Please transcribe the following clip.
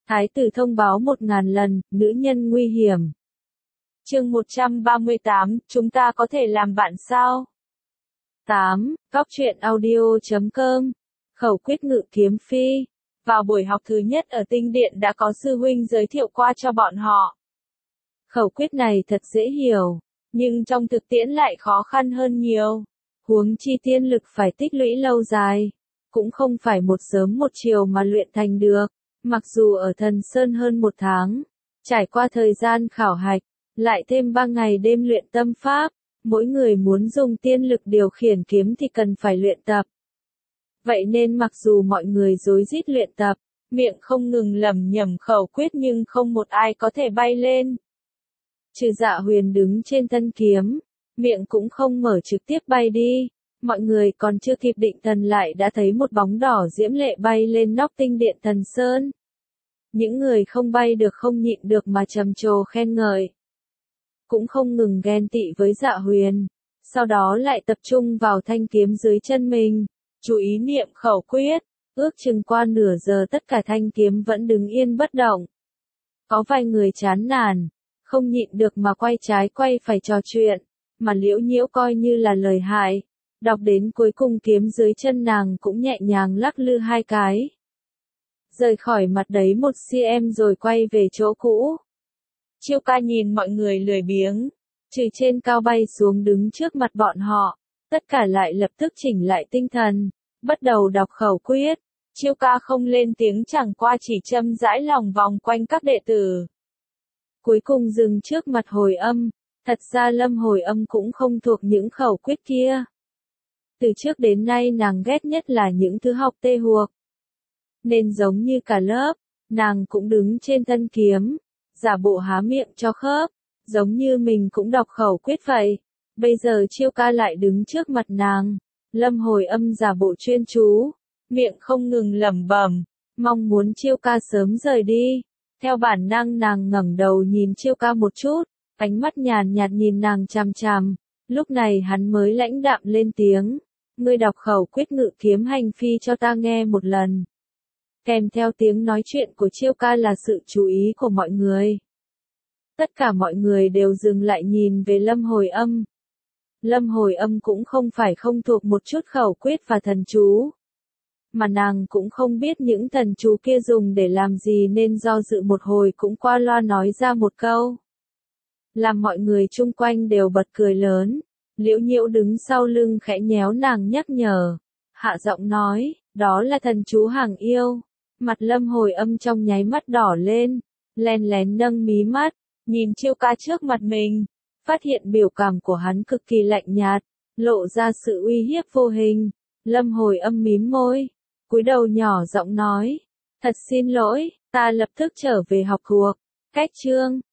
Thái tử thông báo 1000 lần, nữ nhân nguy hiểm. Chương 138, chúng ta có thể làm bạn sao? 8. Góc truyện audio.com. Khẩu quyết ngự kiếm phi. Vào buổi học thứ nhất ở tinh điện đã có sư huynh giới thiệu qua cho bọn họ. Khẩu quyết này thật dễ hiểu, nhưng trong thực tiễn lại khó khăn hơn nhiều. Huống chi tiên lực phải tích lũy lâu dài, cũng không phải một sớm một chiều mà luyện thành được. Mặc dù ở Thần Sơn hơn 1 tháng, trải qua thời gian khảo hạch, lại thêm 3 ngày đêm luyện tâm pháp, mỗi người muốn dùng tiên lực điều khiển kiếm thì cần phải luyện tập. Vậy nên mặc dù mọi người rối rít luyện tập, miệng không ngừng lẩm nhẩm khẩu quyết nhưng không một ai có thể bay lên. Trừ Dạ Huyền đứng trên thân kiếm, miệng cũng không mở trực tiếp bay đi. Mọi người còn chưa kịp định thần lại đã thấy một bóng đỏ diễm lệ bay lên nóc tinh điện Thần Sơn. Những người không bay được không nhịn được mà trầm trồ khen ngợi. Cũng không ngừng ghen tị với Dạ Huyền. Sau đó lại tập trung vào thanh kiếm dưới chân mình, chú ý niệm khẩu quyết. Ước chừng qua nửa giờ tất cả thanh kiếm vẫn đứng yên bất động. Có vài người chán nản, không nhịn được mà quay trái quay phải trò chuyện, mà Liễu Nhiễu coi như là lời hại. Đọc đến cuối cùng kiếm dưới chân nàng cũng nhẹ nhàng lắc lư 2 cái. Rời khỏi mặt đấy 1 cm rồi quay về chỗ cũ. Chiêu Ca nhìn mọi người lười biếng, trừ trên cao bay xuống đứng trước mặt bọn họ, tất cả lại lập tức chỉnh lại tinh thần, bắt đầu đọc khẩu quyết. Chiêu Ca không lên tiếng chẳng qua chỉ châm rãi lòng vòng quanh các đệ tử. Cuối cùng dừng trước mặt Hồi Âm, thật ra Lâm Hồi Âm cũng không thuộc những khẩu quyết kia. Từ trước đến nay nàng ghét nhất là những thứ học tê huộc. Nên giống như cả lớp, nàng cũng đứng trên thân kiếm, giả bộ há miệng cho khớp, giống như mình cũng đọc khẩu quyết vậy. Bây giờ Chiêu Ca lại đứng trước mặt nàng, Lâm Hồi Âm giả bộ chuyên chú, miệng không ngừng lẩm bẩm, mong muốn Chiêu Ca sớm rời đi. Theo bản năng nàng ngẩng đầu nhìn Chiêu Ca một chút, ánh mắt nhàn nhạt nhìn nàng chằm chằm. Lúc này hắn mới lãnh đạm lên tiếng, ngươi đọc khẩu quyết ngự kiếm hành phi cho ta nghe một lần. Kèm theo tiếng nói chuyện của Chiêu Ca là sự chú ý của mọi người. Tất cả mọi người đều dừng lại nhìn về Lâm Hồi Âm. Lâm Hồi Âm cũng không phải không thuộc một chút khẩu quyết và thần chú, mà nàng cũng không biết những thần chú kia dùng để làm gì nên do dự một hồi cũng qua loa nói ra một câu. Làm mọi người chung quanh đều bật cười lớn. Liễu Nhiễu đứng sau lưng khẽ nhéo nàng nhắc nhở, hạ giọng nói, đó là thần chú hàng yêu. Mặt Lâm Hồi Âm trong nháy mắt đỏ lên, len lén nâng mí mắt, nhìn Chiêu Ca trước mặt mình, phát hiện biểu cảm của hắn cực kỳ lạnh nhạt, lộ ra sự uy hiếp vô hình. Lâm Hồi Âm mím môi, cúi đầu nhỏ giọng nói, thật xin lỗi, ta lập tức trở về học thuộc. Cách chương